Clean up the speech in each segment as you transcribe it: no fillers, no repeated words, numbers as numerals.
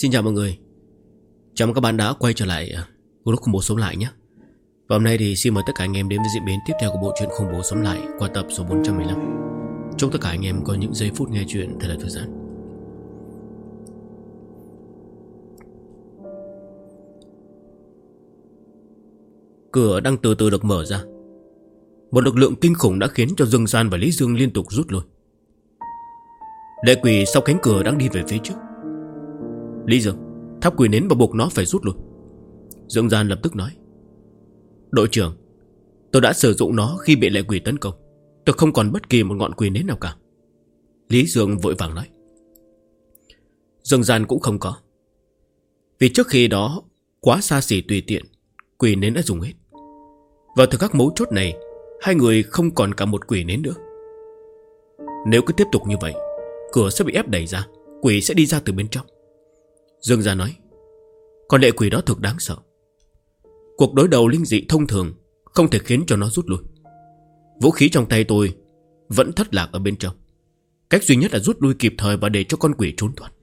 Xin chào mọi người. Chào mừng các bạn đã quay trở lại Group khủng bố sống lại nhé. Và hôm nay thì xin mời tất cả anh em đến với diễn biến tiếp theo của bộ truyện khủng bố sống lại qua tập số 415. Chúc tất cả anh em có những giây phút nghe chuyện thật là thư giãn. Cửa đang từ từ được mở ra. Một lực lượng kinh khủng đã khiến cho Dương Gian và Lý Dương liên tục rút lui. Lệ quỷ sau cánh cửa đang đi về phía trước. Lý Dương, thắp quỷ nến và buộc nó phải rút lui. Dương Gian lập tức nói: Đội trưởng, tôi đã sử dụng nó khi bị lệ quỷ tấn công. Tôi không còn bất kỳ một ngọn quỷ nến nào cả. Lý Dương vội vàng nói. Dương Gian cũng không có. Vì trước khi đó quá xa xỉ tùy tiện, quỷ nến đã dùng hết. Vào thời khắc mấu chốt này, hai người không còn cả một quỷ nến nữa. Nếu cứ tiếp tục như vậy, cửa sẽ bị ép đẩy ra, quỷ sẽ đi ra từ bên trong. Dương Gia nói: Con lệ quỷ đó thực đáng sợ. Cuộc đối đầu linh dị thông thường không thể khiến cho nó rút lui. Vũ khí trong tay tôi vẫn thất lạc ở bên trong. Cách duy nhất là rút lui kịp thời và để cho con quỷ trốn thoát.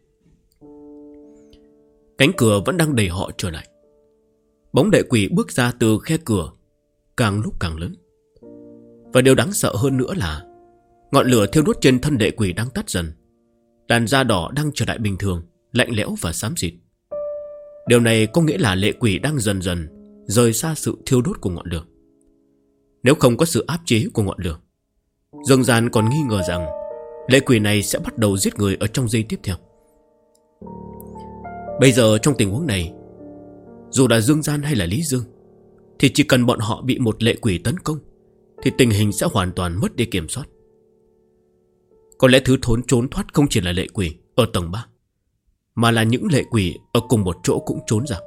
Cánh cửa vẫn đang đẩy họ trở lại. Bóng lệ quỷ bước ra từ khe cửa càng lúc càng lớn. Và điều đáng sợ hơn nữa là ngọn lửa thiêu đốt trên thân lệ quỷ đang tắt dần. Làn da đỏ đang trở lại bình thường, lạnh lẽo và xám xịt. Điều này có nghĩa là lệ quỷ đang dần dần rời xa sự thiêu đốt của ngọn lửa. Nếu không có sự áp chế của ngọn lửa, Dương Gian còn nghi ngờ rằng lệ quỷ này sẽ bắt đầu giết người ở trong giây tiếp theo. Bây giờ trong tình huống này, dù là Dương Gian hay là Lý Dương, thì chỉ cần bọn họ bị một lệ quỷ tấn công thì tình hình sẽ hoàn toàn mất đi kiểm soát. Có lẽ thứ trốn thoát không chỉ là lệ quỷ ở tầng 3, mà là những lệ quỷ ở cùng một chỗ cũng trốn ra.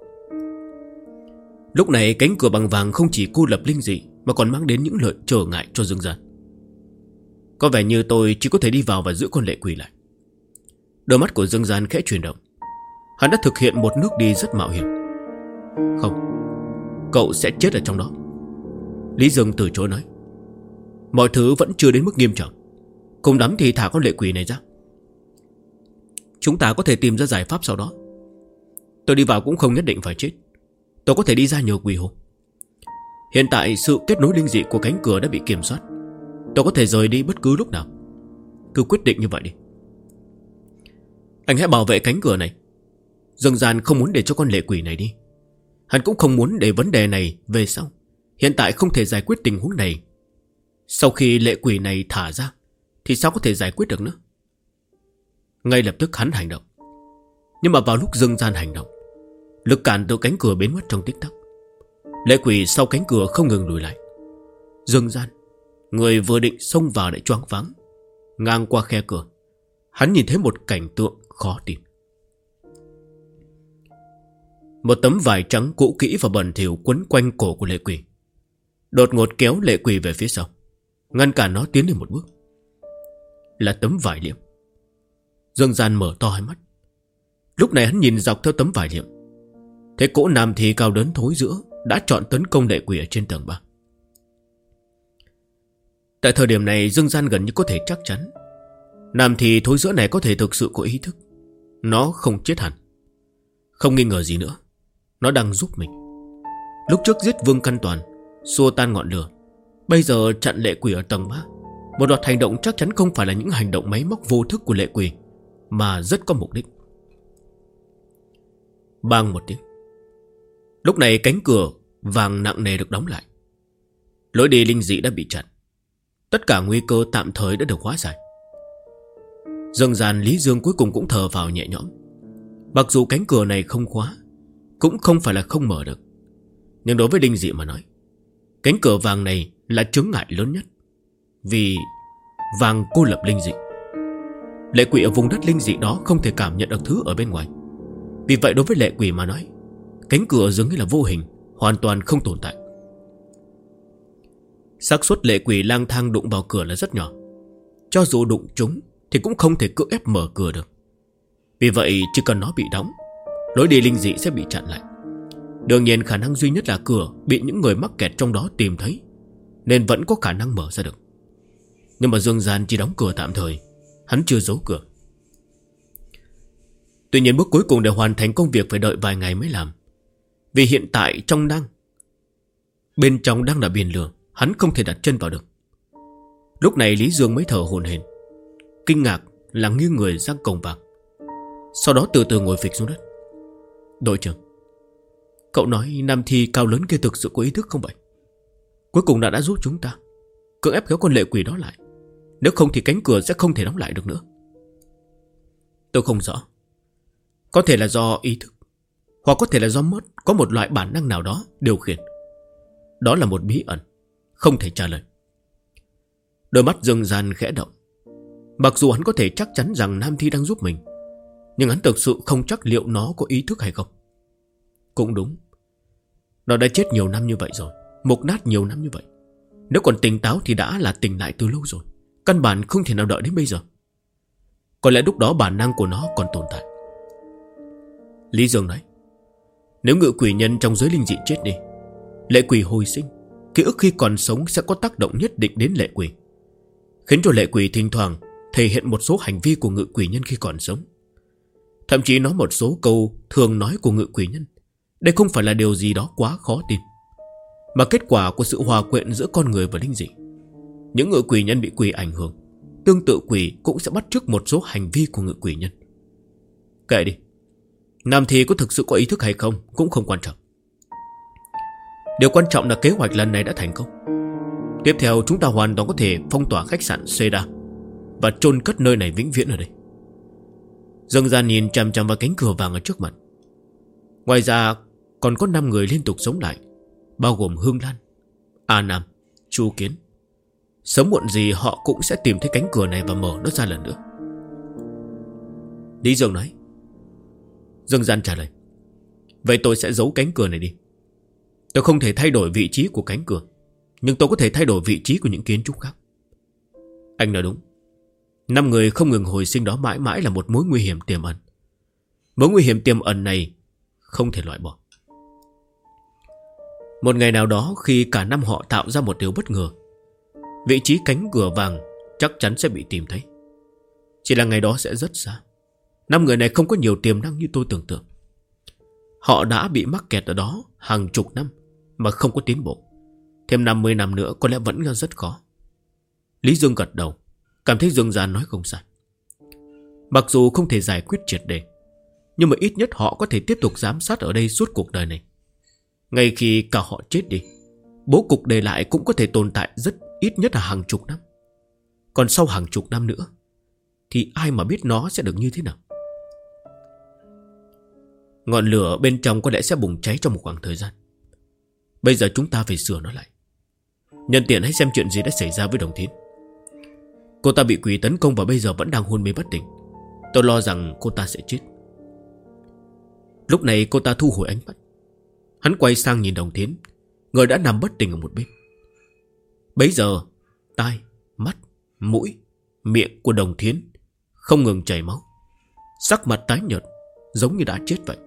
Lúc này cánh cửa bằng vàng không chỉ cô lập linh dị, mà còn mang đến những lợi trở ngại cho Dương Gian. Có vẻ như tôi chỉ có thể đi vào và giữ con lệ quỷ lại. Đôi mắt của Dương Gian khẽ chuyển động. Hắn đã thực hiện một nước đi rất mạo hiểm. Không, cậu sẽ chết ở trong đó. Lý Dương từ chối nói. Mọi thứ vẫn chưa đến mức nghiêm trọng. Cùng lắm thì thả con lệ quỷ này ra. Chúng ta có thể tìm ra giải pháp sau đó. Tôi đi vào cũng không nhất định phải chết. Tôi có thể đi ra nhờ quỷ hồn. Hiện tại sự kết nối linh dị của cánh cửa đã bị kiểm soát. Tôi có thể rời đi bất cứ lúc nào. Cứ quyết định như vậy đi. Anh hãy bảo vệ cánh cửa này. Dương Gian không muốn để cho con lệ quỷ này đi. Hắn cũng không muốn để vấn đề này về sau. Hiện tại không thể giải quyết tình huống này. Sau khi lệ quỷ này thả ra thì sao có thể giải quyết được nữa. Ngay lập tức hắn hành động. Nhưng mà vào lúc Dương Gian hành động, lực cản từ cánh cửa biến mất trong tích tắc. Lệ quỷ sau cánh cửa không ngừng lùi lại. Dương Gian, người vừa định xông vào lại choáng váng. Ngang qua khe cửa, hắn nhìn thấy một cảnh tượng khó tin. Một tấm vải trắng cũ kỹ và bẩn thỉu quấn quanh cổ của lệ quỷ, đột ngột kéo lệ quỷ về phía sau, ngăn cản nó tiến lên một bước. Là tấm vải liệm. Dương Gian mở to hai mắt. Lúc này hắn nhìn dọc theo tấm vải liệm, thấy cỗ nam thi cao lớn thối rữa đã chọn tấn công lệ quỷ ở trên tầng 3. Tại thời điểm này Dương Gian gần như có thể chắc chắn nam thi thối rữa này có thể thực sự có ý thức. Nó không chết hẳn. Không nghi ngờ gì nữa, nó đang giúp mình. Lúc trước giết Vương Căn Toàn, xua tan ngọn lửa, bây giờ chặn lệ quỷ ở tầng 3. Một loạt hành động chắc chắn không phải là những hành động máy móc vô thức của lệ quỷ, mà rất có mục đích. Bang một tiếng. Lúc này cánh cửa vàng nặng nề được đóng lại. Lối đi linh dị đã bị chặn. Tất cả nguy cơ tạm thời đã được hóa giải. Dương Gian, Lý Dương cuối cùng cũng thở vào nhẹ nhõm. Mặc dù cánh cửa này không khóa, cũng không phải là không mở được, nhưng đối với linh dị mà nói, cánh cửa vàng này là chướng ngại lớn nhất. Vì vàng cô lập linh dị. Lệ quỷ ở vùng đất linh dị đó không thể cảm nhận được thứ ở bên ngoài. Vì vậy đối với lệ quỷ mà nói, cánh cửa dường như là vô hình, hoàn toàn không tồn tại. Xác suất lệ quỷ lang thang đụng vào cửa là rất nhỏ. Cho dù đụng trúng thì cũng không thể cưỡng ép mở cửa được. Vì vậy chỉ cần nó bị đóng, lối đi linh dị sẽ bị chặn lại. Đương nhiên khả năng duy nhất là cửa bị những người mắc kẹt trong đó tìm thấy, nên vẫn có khả năng mở ra được. Nhưng mà Dương Gian chỉ đóng cửa tạm thời, hắn chưa giấu cửa. Tuy nhiên bước cuối cùng để hoàn thành công việc phải đợi vài ngày mới làm. Vì hiện tại bên trong đang là biển lửa, hắn không thể đặt chân vào được. Lúc này Lý Dương mới thở hổn hển, kinh ngạc là nghiêng người sang cổng vàng. Sau đó từ từ ngồi phịch xuống đất. Đội trưởng, cậu nói nam thi cao lớn kia thực sự có ý thức không vậy? Cuối cùng đã giúp chúng ta cưỡng ép kéo con lệ quỷ đó lại. Nếu không thì cánh cửa sẽ không thể đóng lại được nữa. Tôi không rõ. Có thể là do ý thức, hoặc có thể là do có một loại bản năng nào đó điều khiển. Đó là một bí ẩn, không thể trả lời. Đôi mắt Dương Gian khẽ động. Mặc dù hắn có thể chắc chắn rằng nam thi đang giúp mình, nhưng hắn thực sự không chắc liệu nó có ý thức hay không. Cũng đúng, nó đã chết nhiều năm như vậy rồi, mục nát nhiều năm như vậy. Nếu còn tỉnh táo thì đã là tỉnh lại từ lâu rồi. Căn bản không thể nào đợi đến bây giờ. Có lẽ lúc đó bản năng của nó còn tồn tại. Lý Dương nói, nếu ngự quỷ nhân trong giới linh dị chết đi, lệ quỷ hồi sinh, ký ức khi còn sống sẽ có tác động nhất định đến lệ quỷ, khiến cho lệ quỷ thỉnh thoảng thể hiện một số hành vi của ngự quỷ nhân khi còn sống. Thậm chí nói một số câu thường nói của ngự quỷ nhân. Đây không phải là điều gì đó quá khó tin, mà kết quả của sự hòa quyện giữa con người và linh dị. Những ngự quỷ nhân bị quỷ ảnh hưởng, tương tự quỷ cũng sẽ bắt chước một số hành vi của ngự quỷ nhân. Kệ đi, nam thi có thực sự có ý thức hay không cũng không quan trọng. Điều quan trọng là kế hoạch lần này đã thành công. Tiếp theo chúng ta hoàn toàn có thể phong tỏa khách sạn Seda và chôn cất nơi này vĩnh viễn ở đây. Dương Gian nhìn chằm chằm vào cánh cửa vàng ở trước mặt. Ngoài ra còn có 5 người liên tục sống lại, bao gồm Hương Lan, A Nam, Chu Kiến. Sớm muộn gì họ cũng sẽ tìm thấy cánh cửa này và mở nó ra lần nữa. Lý Dương nói. Dương Gian trả lời, vậy tôi sẽ giấu cánh cửa này đi. Tôi không thể thay đổi vị trí của cánh cửa, nhưng tôi có thể thay đổi vị trí của những kiến trúc khác. Anh nói đúng. 5 người không ngừng hồi sinh đó mãi mãi là một mối nguy hiểm tiềm ẩn. Mối nguy hiểm tiềm ẩn này không thể loại bỏ. Một ngày nào đó khi cả 5 họ tạo ra một điều bất ngờ, vị trí cánh cửa vàng chắc chắn sẽ bị tìm thấy. Chỉ là ngày đó sẽ rất xa. 5 người này không có nhiều tiềm năng như tôi tưởng tượng. Họ đã bị mắc kẹt ở đó hàng chục năm mà không có tiến bộ. Thêm 50 năm nữa có lẽ vẫn rất khó. Lý Dương gật đầu, cảm thấy Dương Gian nói không sai. Mặc dù không thể giải quyết triệt để, nhưng mà ít nhất họ có thể tiếp tục giám sát ở đây suốt cuộc đời này. Ngay khi cả họ chết đi, bố cục để lại cũng có thể tồn tại rất ít nhất là hàng chục năm. Còn sau hàng chục năm nữa thì ai mà biết nó sẽ được như thế nào. Ngọn lửa bên trong có lẽ sẽ bùng cháy trong một khoảng thời gian. Bây giờ chúng ta phải sửa nó lại. Nhân tiện hãy xem chuyện gì đã xảy ra với Đồng Thiến. Cô ta bị quỷ tấn công và bây giờ vẫn đang hôn mê bất tỉnh. Tôi lo rằng cô ta sẽ chết. Lúc này cô ta thu hồi ánh mắt. Hắn quay sang nhìn Đồng Thiến, người đã nằm bất tỉnh ở một bên. Bấy giờ tai, mắt, mũi, miệng của Đồng Thiến không ngừng chảy máu, sắc mặt tái nhợt, giống như đã chết vậy.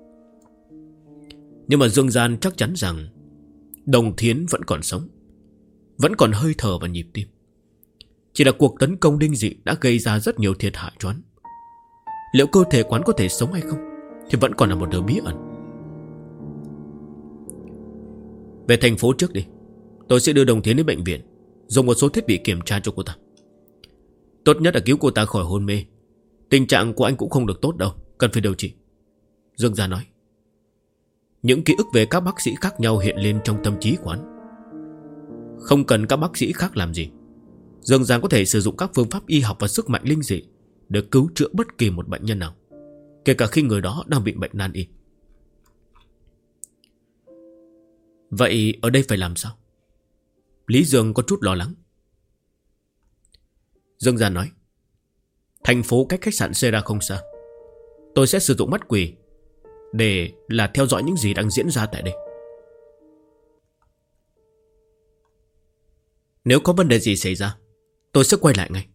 Nhưng mà Dương Gian chắc chắn rằng Đồng Thiến vẫn còn sống, vẫn còn hơi thở và nhịp tim. Chỉ là cuộc tấn công đinh dị đã gây ra rất nhiều thiệt hại cho hắn. Liệu cơ thể quán có thể sống hay không thì vẫn còn là một điều bí ẩn. Về thành phố trước đi. Tôi sẽ đưa Đồng Thiến đến bệnh viện, dùng một số thiết bị kiểm tra cho cô ta. Tốt nhất là cứu cô ta khỏi hôn mê. Tình trạng của anh cũng không được tốt đâu, cần phải điều trị. Dương Gia nói. Những ký ức về các bác sĩ khác nhau hiện lên trong tâm trí của hắn. Không cần các bác sĩ khác làm gì, Dương Giang có thể sử dụng các phương pháp y học và sức mạnh linh dị để cứu chữa bất kỳ một bệnh nhân nào, kể cả khi người đó đang bị bệnh nan y. Vậy ở đây phải làm sao? Lý Dương có chút lo lắng. Dương Giang nói. Thành phố cách khách sạn Sera không xa. Tôi sẽ sử dụng mắt quỷ để theo dõi những gì đang diễn ra tại đây. Nếu có vấn đề gì xảy ra, tôi sẽ quay lại ngay.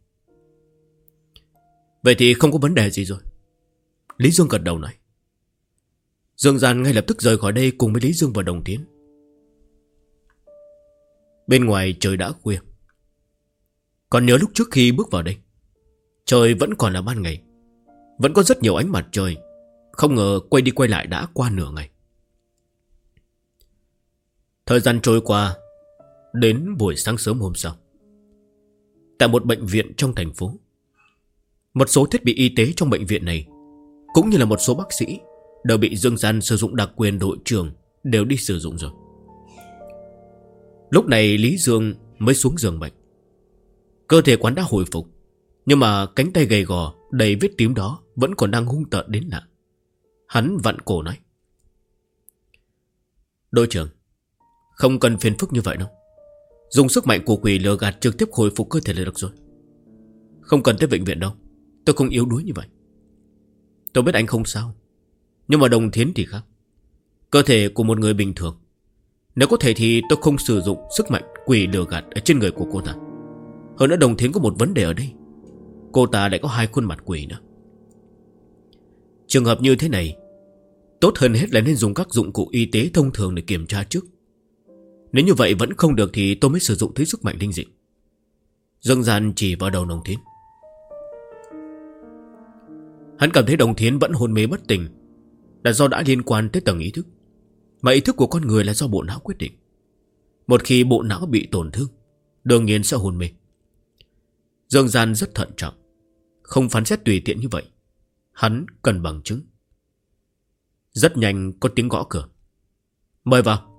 Vậy thì không có vấn đề gì rồi. Lý Dương gật đầu nói. Dương Gian ngay lập tức rời khỏi đây cùng với Lý Dương và Đồng Tiến. Bên ngoài trời đã khuya. Còn nhớ lúc trước khi bước vào đây, trời vẫn còn là ban ngày, vẫn có rất nhiều ánh mặt trời Không ngờ quay đi quay lại đã qua nửa ngày. Thời gian trôi qua. Đến buổi sáng sớm hôm sau, tại một bệnh viện trong thành phố, một số thiết bị y tế trong bệnh viện này cũng như là một số bác sĩ đều bị Dương Gian sử dụng đặc quyền đội trưởng đều đi sử dụng rồi. Lúc này Lý Dương mới xuống giường bệnh. Cơ thể quán đã hồi phục, nhưng mà cánh tay gầy gò đầy vết tím đó vẫn còn đang hung tợn đến lạ. Hắn vặn cổ nói: đội trưởng, không cần phiền phức như vậy đâu. Dùng sức mạnh của quỷ lừa gạt trực tiếp hồi phục cơ thể là được rồi. Không cần tới bệnh viện đâu, tôi không yếu đuối như vậy. Tôi biết anh không sao, nhưng mà Đồng Thiến thì khác. Cơ thể của một người bình thường, nếu có thể thì tôi không sử dụng sức mạnh quỷ lừa gạt ở trên người của cô ta. Hơn nữa Đồng Thiến có một vấn đề ở đây, cô ta lại có 2 khuôn mặt quỷ nữa. Trường hợp như thế này, tốt hơn hết là nên dùng các dụng cụ y tế thông thường để kiểm tra trước. Nếu như vậy vẫn không được thì tôi mới sử dụng tới sức mạnh linh dị. Dương Gian chỉ vào đầu Đồng Thiến. Hắn cảm thấy Đồng Thiến vẫn hôn mê bất tỉnh là do đã liên quan tới tầng ý thức, mà ý thức của con người là do bộ não quyết định. Một khi bộ não bị tổn thương, đương nhiên sẽ hôn mê. Dương Gian rất thận trọng, không phán xét tùy tiện như vậy. Hắn cần bằng chứng. Rất nhanh có tiếng gõ cửa. Mời vào.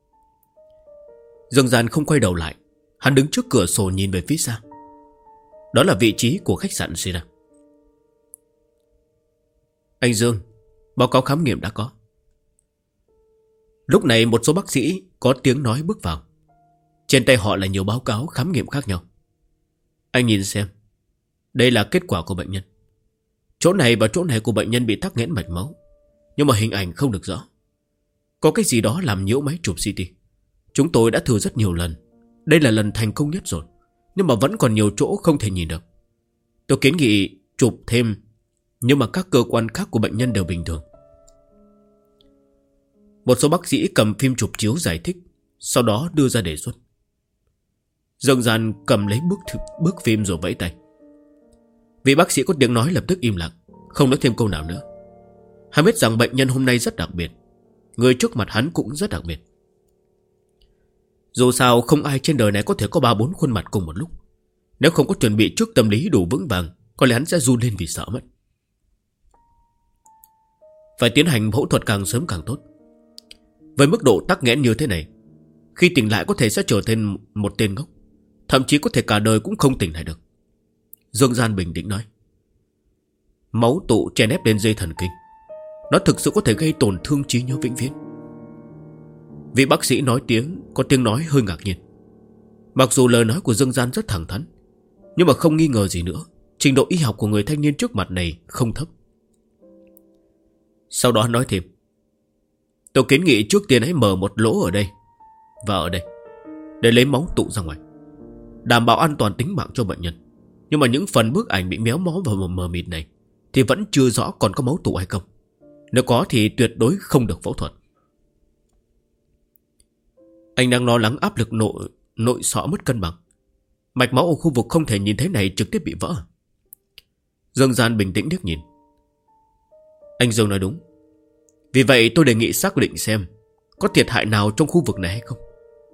Dương Gian không quay đầu lại. Hắn đứng trước cửa sổ nhìn về phía xa. Đó là vị trí của khách sạn Sira. Anh Dương, báo cáo khám nghiệm đã có. Lúc này một số bác sĩ có tiếng nói bước vào. Trên tay họ là nhiều báo cáo khám nghiệm khác nhau. Anh nhìn xem. Đây là kết quả của bệnh nhân. Chỗ này và chỗ này của bệnh nhân bị tắc nghẽn mạch máu, nhưng mà hình ảnh không được rõ. Có cái gì đó làm nhiễu máy chụp CT. Chúng tôi đã thử rất nhiều lần. Đây là lần thành công nhất rồi, nhưng mà vẫn còn nhiều chỗ không thể nhìn được. Tôi kiến nghị chụp thêm, nhưng mà các cơ quan khác của bệnh nhân đều bình thường. Một số bác sĩ cầm phim chụp chiếu giải thích, sau đó đưa ra đề xuất. Dương Gian cầm lấy bức phim rồi vẫy tay. Vị bác sĩ có tiếng nói lập tức im lặng, không nói thêm câu nào nữa. Hắn biết rằng bệnh nhân hôm nay rất đặc biệt, người trước mặt hắn cũng rất đặc biệt. Dù sao không ai trên đời này có thể có 3-4 khuôn mặt cùng một lúc. Nếu không có chuẩn bị trước tâm lý đủ vững vàng, có lẽ hắn sẽ run lên vì sợ mất. Phải tiến hành phẫu thuật càng sớm càng tốt. Với mức độ tắc nghẽn như thế này, khi tỉnh lại có thể sẽ trở thành một tên ngốc, thậm chí có thể cả đời cũng không tỉnh lại được. Dương Gian bình tĩnh nói. Máu tụ chèn ép lên dây thần kinh, nó thực sự có thể gây tổn thương trí nhớ vĩnh viễn. Vị bác sĩ có tiếng nói hơi ngạc nhiên. Mặc dù lời nói của Dương Gian rất thẳng thắn, nhưng mà không nghi ngờ gì nữa, trình độ y học của người thanh niên trước mặt này không thấp. Sau đó nói thêm. Tôi kiến nghị trước tiên hãy mở một lỗ ở đây và ở đây, để lấy máu tụ ra ngoài, đảm bảo an toàn tính mạng cho bệnh nhân. Nhưng mà những phần bức ảnh bị méo mó và mờ mịt này thì vẫn chưa rõ còn có máu tụ hay không. Nếu có thì tuyệt đối không được phẫu thuật. Anh đang lo lắng áp lực nội sọ mất cân bằng. Mạch máu ở khu vực không thể nhìn thấy này trực tiếp bị vỡ. Dương Gian bình tĩnh liếc nhìn. Anh Dương nói đúng. Vì vậy tôi đề nghị xác định xem có thiệt hại nào trong khu vực này hay không.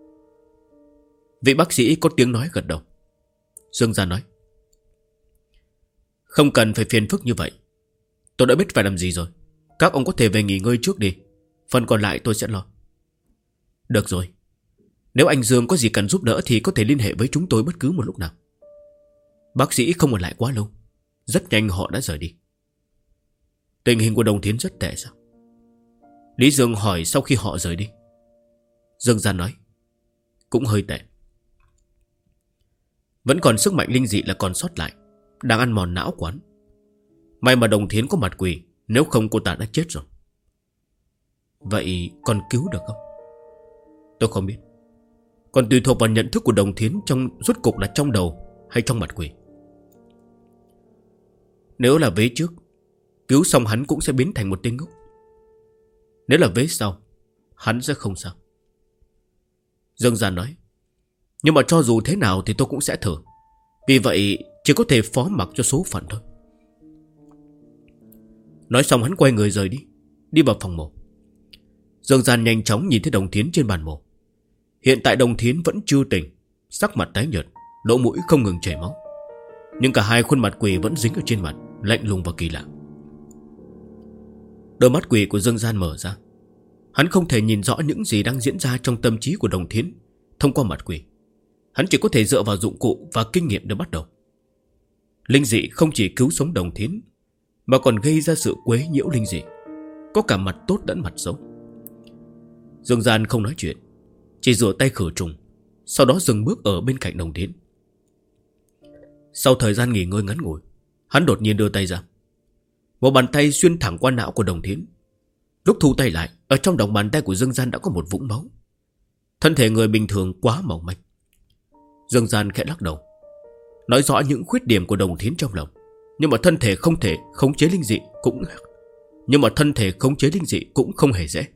Vị bác sĩ có tiếng nói gật đầu. Dương Gian nói. Không cần phải phiền phức như vậy. Tôi đã biết phải làm gì rồi. Các ông có thể về nghỉ ngơi trước đi. Phần còn lại tôi sẽ lo. Được rồi. Nếu anh Dương có gì cần giúp đỡ thì có thể liên hệ với chúng tôi bất cứ một lúc nào. Bác sĩ không ở lại quá lâu. Rất nhanh họ đã rời đi. Tình hình của Đồng Thiến rất tệ sao? Lý Dương hỏi sau khi họ rời đi. Dương Gian nói. Cũng hơi tệ. Vẫn còn sức mạnh linh dị là còn sót lại, đang ăn mòn não quán. May mà Đồng Thiến có mặt quỷ, nếu không cô ta đã chết rồi. Vậy còn cứu được không? Tôi không biết. Còn tùy thuộc vào nhận thức của Đồng Thiến rốt cục là trong đầu hay trong mặt quỷ. Nếu là vế trước, cứu xong hắn cũng sẽ biến thành một tên ngốc. Nếu là vế sau, hắn sẽ không sao. Dương Gian nói. Nhưng mà cho dù thế nào thì tôi cũng sẽ thử. Vì vậy chỉ có thể phó mặc cho số phận thôi. Nói xong hắn quay người rời đi, đi vào phòng mổ. Dương Gian nhanh chóng nhìn thấy Đồng Thiến trên bàn mổ. Hiện tại Đồng Thiến vẫn chưa tỉnh, sắc mặt tái nhợt, lỗ mũi không ngừng chảy máu. Nhưng cả hai khuôn mặt quỷ vẫn dính ở trên mặt, lạnh lùng và kỳ lạ. Đôi mắt quỷ của Dương Gian mở ra. Hắn không thể nhìn rõ những gì đang diễn ra trong tâm trí của Đồng Thiến thông qua mặt quỷ. Hắn chỉ có thể dựa vào dụng cụ và kinh nghiệm để bắt đầu. Linh dị không chỉ cứu sống Đồng Thiến, mà còn gây ra sự quấy nhiễu linh dị, có cả mặt tốt lẫn mặt xấu. Dương Gian không nói chuyện, chỉ rửa tay khử trùng, sau đó dừng bước ở bên cạnh Đồng Thiến. Sau thời gian nghỉ ngơi ngắn ngủi, hắn đột nhiên đưa tay ra. Một bàn tay xuyên thẳng qua não của Đồng Thiến. Lúc thu tay lại, ở trong lòng bàn tay của Dương Gian đã có một vũng máu. Thân thể người bình thường quá mỏng manh. Dương Gian khẽ lắc đầu, nói rõ những khuyết điểm của Đồng Thiến trong lòng. Nhưng mà thân thể không thể khống chế linh dị cũng không hề dễ.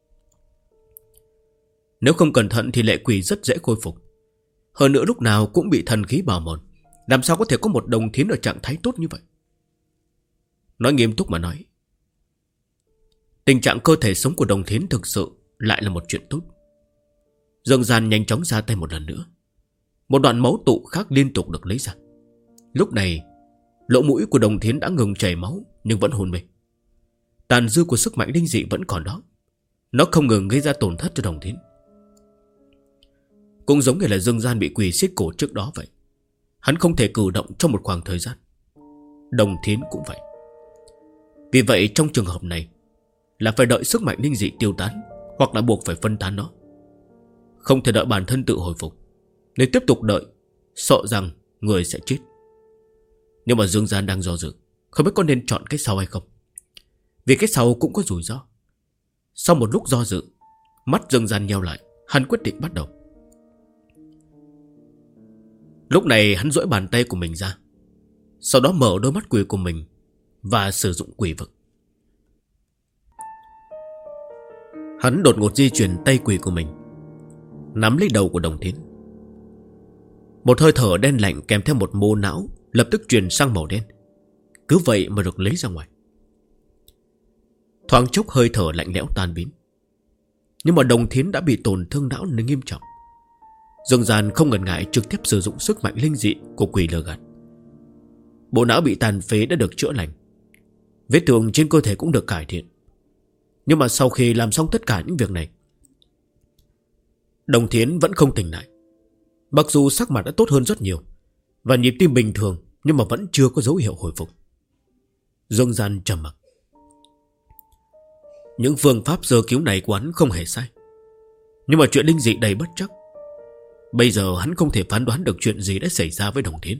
Nếu không cẩn thận thì lệ quỷ rất dễ khôi phục. Hơn nữa lúc nào cũng bị thần khí bào mòn, làm sao có thể có một Đồng Thiến ở trạng thái tốt như vậy? Nói nghiêm túc mà nói, tình trạng cơ thể sống của Đồng Thiến thực sự lại là một chuyện tốt. Dương Gian nhanh chóng ra tay một lần nữa. Một đoạn máu tụ khác liên tục được lấy ra. Lúc này lỗ mũi của Đồng Thiến đã ngừng chảy máu, nhưng vẫn hôn mê. Tàn dư của sức mạnh linh dị vẫn còn đó. Nó không ngừng gây ra tổn thất cho Đồng Thiến. Cũng giống như là Dương Gian bị quỷ siết cổ trước đó vậy. Hắn không thể cử động trong một khoảng thời gian. Đồng Thiến cũng vậy. Vì vậy trong trường hợp này là phải đợi sức mạnh linh dị tiêu tán, hoặc là buộc phải phân tán nó. Không thể đợi bản thân tự hồi phục. Nếu tiếp tục đợi, sợ rằng người sẽ chết. Nhưng mà Dương Gian đang do dự, không biết có nên chọn cái sau hay không. Vì cái sau cũng có rủi ro. Sau một lúc do dự, mắt Dương Gian nheo lại, hắn quyết định bắt đầu. Lúc này hắn duỗi bàn tay của mình ra, sau đó mở đôi mắt quỷ của mình và sử dụng quỷ vực. Hắn đột ngột di chuyển tay quỷ của mình, nắm lấy đầu của Đồng Thiến. Một hơi thở đen lạnh kèm theo một mô não lập tức chuyển sang màu đen, cứ vậy mà được lấy ra ngoài. Thoáng chốc hơi thở lạnh lẽo tan biến. Nhưng mà Đồng Thiến đã bị tổn thương não nghiêm trọng. Dương Gian không ngần ngại trực tiếp sử dụng sức mạnh linh dị của quỷ lừa gạt. Bộ não bị tàn phế đã được chữa lành, vết thương trên cơ thể cũng được cải thiện. Nhưng mà sau khi làm xong tất cả những việc này, Đồng Thiến vẫn không tỉnh lại. Mặc dù sắc mặt đã tốt hơn rất nhiều và nhịp tim bình thường, nhưng mà vẫn chưa có dấu hiệu hồi phục. Dương Gian trầm mặc. Những phương pháp sơ cứu này của hắn không hề sai, nhưng mà chuyện linh dị đầy bất trắc. Bây giờ hắn không thể phán đoán được chuyện gì đã xảy ra với Đồng Thiến.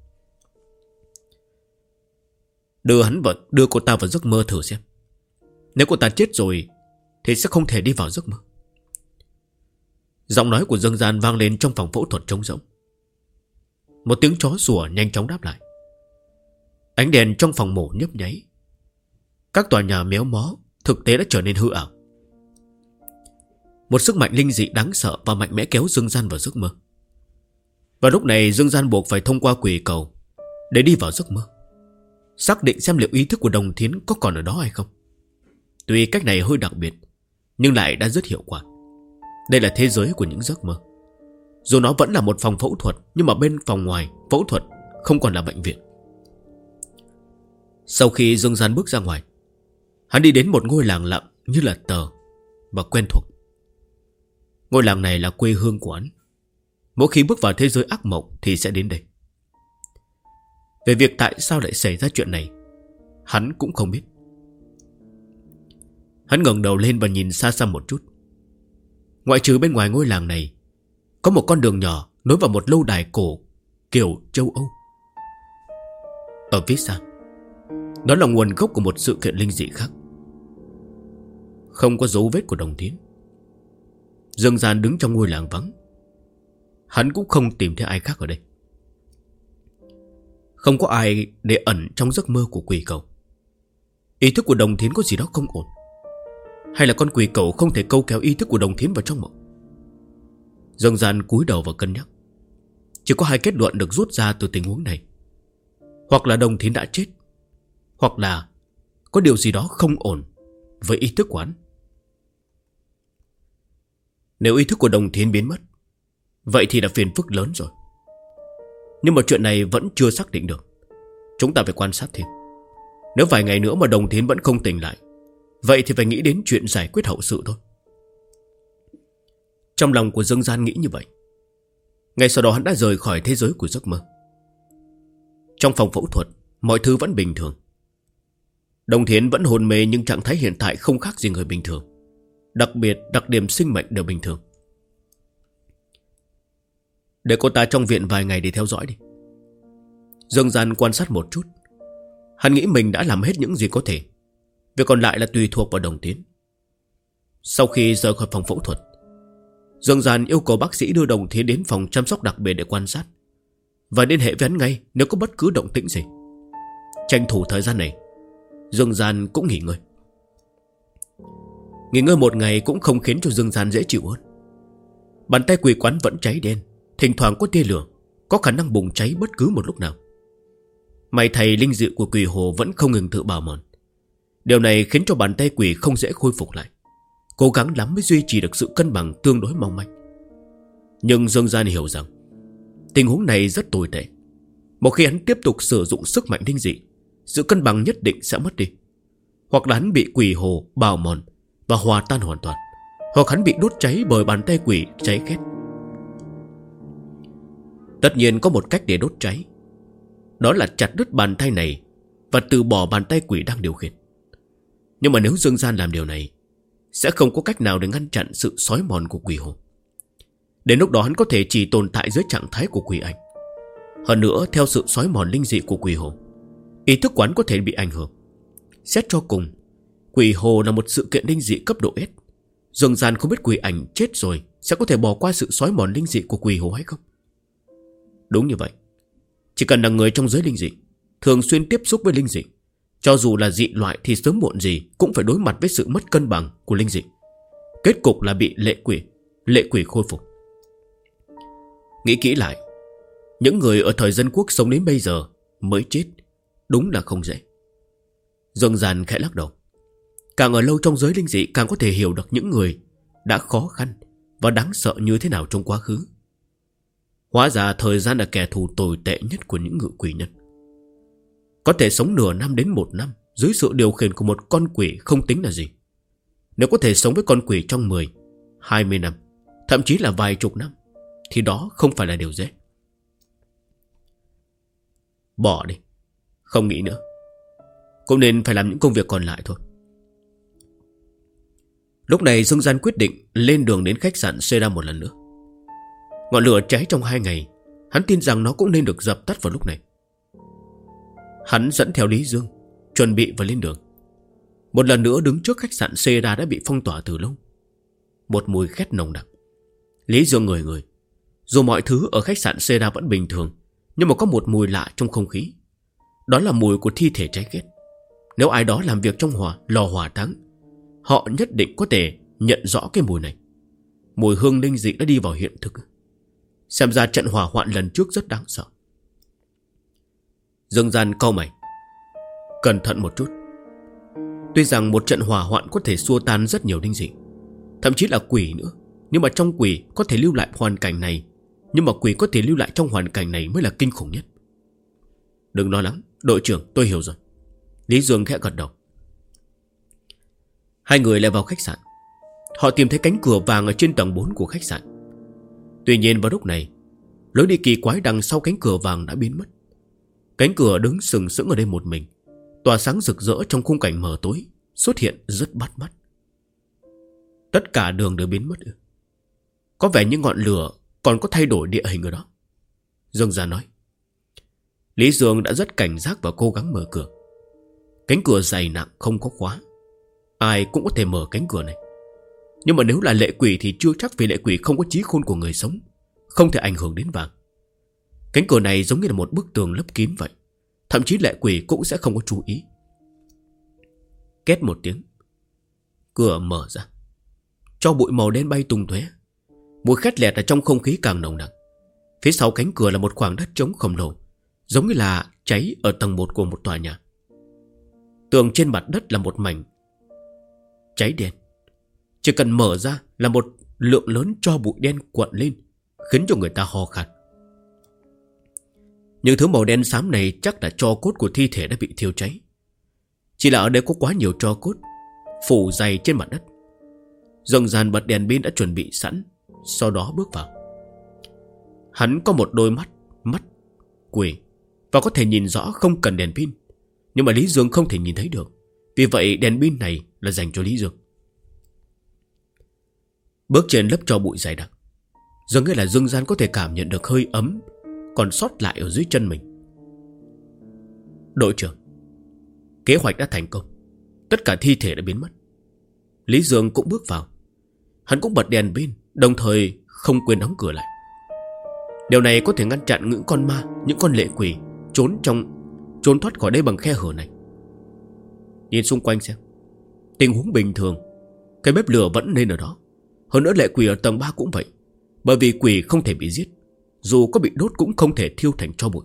Đưa cô ta vào giấc mơ thử xem. Nếu cô ta chết rồi thì sẽ không thể đi vào giấc mơ. Giọng nói của Dương Gian vang lên trong phòng phẫu thuật trống rỗng. Một tiếng chó sủa nhanh chóng đáp lại. Ánh đèn trong phòng mổ nhấp nháy. Các tòa nhà méo mó thực tế đã trở nên hư ảo. Một sức mạnh linh dị đáng sợ và mạnh mẽ kéo Dương Gian vào giấc mơ. Và lúc này Dương Gian buộc phải thông qua quỷ cầu để đi vào giấc mơ, xác định xem liệu ý thức của Đồng Thiến có còn ở đó hay không. Tuy cách này hơi đặc biệt, nhưng lại đã rất hiệu quả. Đây là thế giới của những giấc mơ. Dù nó vẫn là một phòng phẫu thuật, nhưng mà bên phòng ngoài phẫu thuật không còn là bệnh viện. Sau khi Dương Gian bước ra ngoài, hắn đi đến một ngôi làng lặng như là tờ và quen thuộc. Ngôi làng này là quê hương của hắn. Mỗi khi bước vào thế giới ác mộng thì sẽ đến đây. Về việc tại sao lại xảy ra chuyện này, hắn cũng không biết. Hắn ngẩng đầu lên và nhìn xa xa một chút. Ngoại trừ bên ngoài ngôi làng này, có một con đường nhỏ nối vào một lâu đài cổ kiểu châu Âu. Ở phía xa, đó là nguồn gốc của một sự kiện linh dị khác. Không có dấu vết của Đồng Thiến. Dương Gian đứng trong ngôi làng vắng. Hắn cũng không tìm thấy ai khác ở đây. Không có ai để ẩn trong giấc mơ của quỷ cầu. Ý thức của Đồng Thiến có gì đó không ổn. Hay là con quỷ cầu không thể câu kéo ý thức của Đồng Thiến vào trong mộng. Dương Gian cúi đầu và cân nhắc. Chỉ có hai kết luận được rút ra từ tình huống này. Hoặc là Đồng Thiến đã chết, hoặc là có điều gì đó không ổn với ý thức của hắn. Nếu ý thức của Đồng Thiến biến mất, vậy thì là phiền phức lớn rồi. Nhưng mà chuyện này vẫn chưa xác định được. Chúng ta phải quan sát thêm. Nếu vài ngày nữa mà Đồng Thiến vẫn không tỉnh lại, vậy thì phải nghĩ đến chuyện giải quyết hậu sự thôi. Trong lòng của Dương Gian nghĩ như vậy. Ngay sau đó hắn đã rời khỏi thế giới của giấc mơ. Trong phòng phẫu thuật, mọi thứ vẫn bình thường. Đồng Thiến vẫn hôn mê, nhưng trạng thái hiện tại không khác gì người bình thường. Đặc biệt đặc điểm sinh mệnh đều bình thường. Để cô ta trong viện vài ngày để theo dõi đi. Dương Gian quan sát một chút. Hắn nghĩ mình đã làm hết những gì có thể. Việc còn lại là tùy thuộc vào Đồng Thiến. Sau khi rời khỏi phòng phẫu thuật, Dương Gian yêu cầu bác sĩ đưa Đồng Thiến đến phòng chăm sóc đặc biệt để quan sát, và liên hệ với hắn ngay nếu có bất cứ động tĩnh gì. Tranh thủ thời gian này, Dương Gian cũng nghỉ ngơi. Nghỉ ngơi một ngày cũng không khiến cho Dương Gian dễ chịu hơn. Bàn tay quỷ quán vẫn cháy đen, thỉnh thoảng có tia lửa, có khả năng bùng cháy bất cứ một lúc nào. May thay linh dị của quỷ hồ vẫn không ngừng tự bào mòn. Điều này khiến cho bàn tay quỷ không dễ khôi phục lại, cố gắng lắm mới duy trì được sự cân bằng tương đối mong manh. Nhưng Dương Gian hiểu rằng tình huống này rất tồi tệ. Một khi hắn tiếp tục sử dụng sức mạnh linh dị, sự cân bằng nhất định sẽ mất đi. Hoặc là hắn bị quỷ hồ bào mòn và hòa tan hoàn toàn, hoặc hắn bị đốt cháy bởi bàn tay quỷ cháy khét. Tất nhiên có một cách để đốt cháy, đó là chặt đứt bàn tay này và từ bỏ bàn tay quỷ đang điều khiển. Nhưng mà nếu Dương Gian làm điều này, sẽ không có cách nào để ngăn chặn sự xói mòn của quỷ hồ. Đến lúc đó hắn có thể chỉ tồn tại dưới trạng thái của quỷ ảnh. Hơn nữa, theo sự xói mòn linh dị của quỷ hồ, ý thức quán có thể bị ảnh hưởng. Xét cho cùng, quỷ hồ là một sự kiện linh dị cấp độ S. Dương Gian không biết quỷ ảnh chết rồi sẽ có thể bỏ qua sự xói mòn linh dị của quỷ hồ hay không. Đúng như vậy. Chỉ cần là người trong giới linh dị, thường xuyên tiếp xúc với linh dị, cho dù là dị loại thì sớm muộn gì cũng phải đối mặt với sự mất cân bằng của linh dị. Kết cục là bị lệ quỷ khôi phục. Nghĩ kỹ lại, những người ở thời dân quốc sống đến bây giờ mới chết, đúng là không dễ. Dương Gian khẽ lắc đầu. Càng ở lâu trong giới linh dị, càng có thể hiểu được những người đã khó khăn và đáng sợ như thế nào trong quá khứ. Hóa ra thời gian là kẻ thù tồi tệ nhất của những ngự quỷ nhân. Có thể sống nửa năm đến 1 năm dưới sự điều khiển của một con quỷ không tính là gì. Nếu có thể sống với con quỷ trong 10, 20 năm, thậm chí là vài chục năm, thì đó không phải là điều dễ. Bỏ đi, không nghĩ nữa. Cũng nên phải làm những công việc còn lại thôi. Lúc này Dương Gian quyết định lên đường đến khách sạn Seda một lần nữa. Ngọn lửa cháy trong 2 ngày, hắn tin rằng nó cũng nên được dập tắt vào lúc này. Hắn dẫn theo Lý Dương, chuẩn bị và lên đường. Một lần nữa đứng trước khách sạn Seda đã bị phong tỏa từ lâu. Một mùi khét nồng đặc. Lý Dương ngửi. Dù mọi thứ ở khách sạn Seda vẫn bình thường, nhưng mà có một mùi lạ trong không khí. Đó là mùi của thi thể cháy khét. Nếu ai đó làm việc trong lò hỏa táng, họ nhất định có thể nhận rõ cái mùi này. Mùi hương linh dị đã đi vào hiện thực. Xem ra trận hỏa hoạn lần trước rất đáng sợ. Dương Gian cau mày. Cẩn thận một chút. Tuy rằng một trận hỏa hoạn có thể xua tan rất nhiều linh dị, thậm chí là quỷ nữa, nhưng mà trong quỷ có thể lưu lại hoàn cảnh này, nhưng mà quỷ có thể lưu lại trong hoàn cảnh này mới là kinh khủng nhất. Đừng lo lắng, đội trưởng, tôi hiểu rồi. Lý Dương khẽ gật đầu. Hai người lại vào khách sạn. Họ tìm thấy cánh cửa vàng ở trên tầng 4 của khách sạn. Tuy nhiên vào lúc này, lối đi kỳ quái đằng sau cánh cửa vàng đã biến mất. Cánh cửa đứng sừng sững ở đây một mình, tỏa sáng rực rỡ trong khung cảnh mờ tối, xuất hiện rất bắt mắt. Tất cả đường đều biến mất. Có vẻ như ngọn lửa còn có thay đổi địa hình ở đó. Dương Gian nói. Lý Dương đã rất cảnh giác và cố gắng mở cửa. Cánh cửa dày nặng không có khóa, ai cũng có thể mở cánh cửa này. Nhưng mà nếu là lệ quỷ thì chưa chắc, vì lệ quỷ không có trí khôn của người sống, không thể ảnh hưởng đến vàng. Cánh cửa này giống như là một bức tường lấp kín vậy, thậm chí lệ quỷ cũng sẽ không có chú ý. Két một tiếng, cửa mở ra. Tro bụi màu đen bay tung tóe, mùi khét lẹt ở trong không khí càng nồng nặc. Phía sau cánh cửa là một khoảng đất trống khổng lồ, giống như là cháy ở tầng 1 của một tòa nhà. Tường trên mặt đất là một mảnh cháy đen. Chỉ cần mở ra là một lượng lớn tro bụi đen cuộn lên, khiến cho người ta ho khan. Những thứ màu đen xám này chắc là tro cốt của thi thể đã bị thiêu cháy. Chỉ là ở đây có quá nhiều tro cốt phủ dày trên mặt đất. Dương Gian bật đèn pin đã chuẩn bị sẵn, sau đó bước vào. Hắn có một đôi mắt quỷ, và có thể nhìn rõ không cần đèn pin. Nhưng mà Lý Dương không thể nhìn thấy được, vì vậy đèn pin này là dành cho Lý Dương. Bước trên lớp tro bụi dày đặc, dường như là Dương Gian có thể cảm nhận được hơi ấm còn sót lại ở dưới chân mình. Đội trưởng, kế hoạch đã thành công. Tất cả thi thể đã biến mất. Lý Dương cũng bước vào. Hắn cũng bật đèn pin, đồng thời không quên đóng cửa lại. Điều này có thể ngăn chặn những con ma, những con lệ quỷ trốn thoát khỏi đây bằng khe hở này. Nhìn xung quanh xem. Tình huống bình thường, cái bếp lửa vẫn nên ở đó. Hơn nữa lệ quỷ ở tầng 3 cũng vậy. Bởi vì quỷ không thể bị giết, dù có bị đốt cũng không thể thiêu thành tro bụi.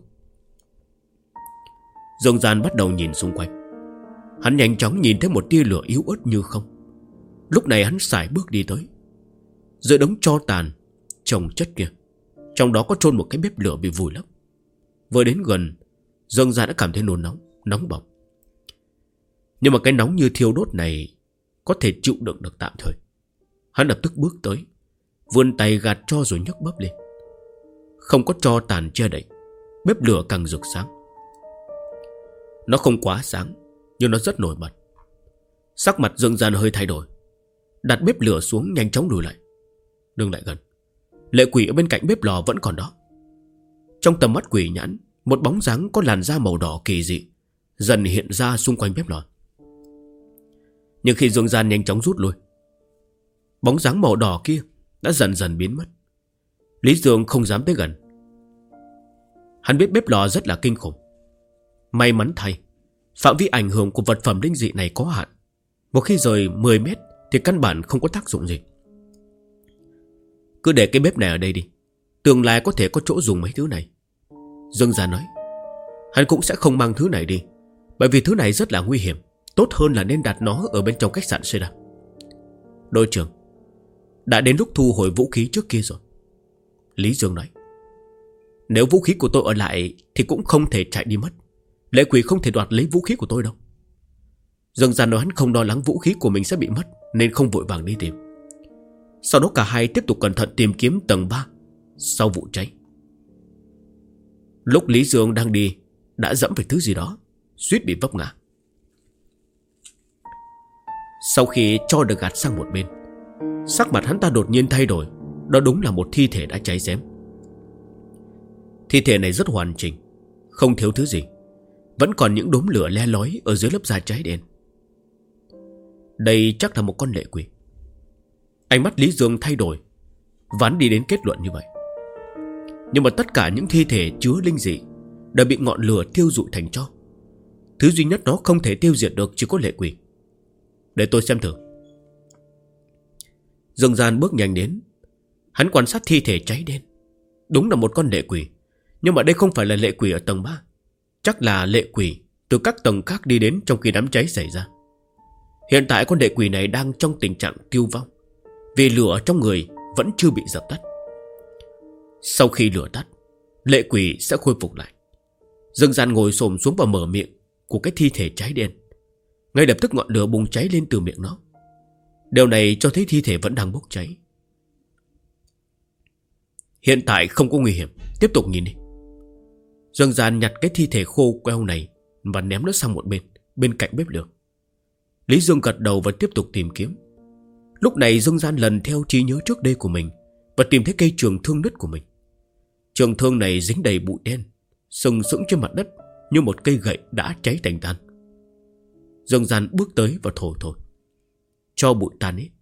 Dương Gian bắt đầu nhìn xung quanh. Hắn nhanh chóng nhìn thấy một tia lửa yếu ớt như không. Lúc này hắn sải bước đi tới. Giữa đống tro tàn chồng chất kia, trong đó có chôn một cái bếp lửa bị vùi lấp. Vừa đến gần, Dương Gian đã cảm thấy nôn nóng bỏng. Nhưng mà cái nóng như thiêu đốt này có thể chịu đựng được tạm thời. Hắn lập tức bước tới, vươn tay gạt tro rồi nhấc bếp lên. Không có tro tàn che đậy, bếp lửa càng rực sáng. Nó không quá sáng, nhưng nó rất nổi bật. Sắc mặt Dương Gian hơi thay đổi, đặt bếp lửa xuống nhanh chóng lùi lại. Đừng lại gần. Lệ quỷ ở bên cạnh bếp lò vẫn còn đó. Trong tầm mắt quỷ nhãn, một bóng dáng có làn da màu đỏ kỳ dị dần hiện ra xung quanh bếp lò. Nhưng khi Dương Gian nhanh chóng rút lui, bóng dáng màu đỏ kia đã dần dần biến mất. Lý Dương không dám tới gần. Hắn biết bếp lò rất là kinh khủng. May mắn thay, phạm vi ảnh hưởng của vật phẩm linh dị này có hạn. Một khi rời 10 mét thì căn bản không có tác dụng gì. Cứ để cái bếp này ở đây đi, tương lai có thể có chỗ dùng mấy thứ này. Dương Gian nói. Hắn cũng sẽ không mang thứ này đi, bởi vì thứ này rất là nguy hiểm. Tốt hơn là nên đặt nó ở bên trong khách sạn Seda. Đội trưởng, đã đến lúc thu hồi vũ khí trước kia rồi. Lý Dương nói. Nếu vũ khí của tôi ở lại thì cũng không thể chạy đi mất. Lệ quỷ không thể đoạt lấy vũ khí của tôi đâu. Dương Gian nói hắn không lo lắng vũ khí của mình sẽ bị mất, nên không vội vàng đi tìm. Sau đó cả hai tiếp tục cẩn thận tìm kiếm tầng 3 sau vụ cháy. Lúc Lý Dương đang đi, đã dẫm phải thứ gì đó, suýt bị vấp ngã. Sau khi cho được gạt sang một bên, sắc mặt hắn ta đột nhiên thay đổi. Đó đúng là một thi thể đã cháy xém. Thi thể này rất hoàn chỉnh, không thiếu thứ gì. Vẫn còn những đốm lửa le lói ở dưới lớp da cháy đen. Đây chắc là một con lệ quỷ. Ánh mắt Lý Dương thay đổi, và hắn đi đến kết luận như vậy. Nhưng mà tất cả những thi thể chứa linh dị đã bị ngọn lửa thiêu rụi thành tro. Thứ duy nhất nó không thể tiêu diệt được chỉ có lệ quỷ. Để tôi xem thử. Dương Gian bước nhanh đến. Hắn quan sát thi thể cháy đen. Đúng là một con lệ quỷ, nhưng mà đây không phải là lệ quỷ ở tầng 3. Chắc là lệ quỷ từ các tầng khác đi đến trong khi đám cháy xảy ra. Hiện tại con lệ quỷ này đang trong tình trạng tiêu vong, vì lửa trong người vẫn chưa bị dập tắt. Sau khi lửa tắt, lệ quỷ sẽ khôi phục lại. Dương Gian ngồi xổm xuống và mở miệng của cái thi thể cháy đen. Ngay lập tức ngọn lửa bùng cháy lên từ miệng nó. Điều này cho thấy thi thể vẫn đang bốc cháy. Hiện tại không có nguy hiểm, tiếp tục nhìn đi. Dương Gian nhặt cái thi thể khô queo này và ném nó sang một bên cạnh bếp lửa. Lý Dương gật đầu và tiếp tục tìm kiếm. Lúc này Dương Gian lần theo trí nhớ trước đây của mình và tìm thấy cây trường thương nứt của mình. Trường thương này dính đầy bụi đen, sừng sững trên mặt đất như một cây gậy đã cháy thành than. Dương Gian bước tới và thổi, cho bụi tan hết.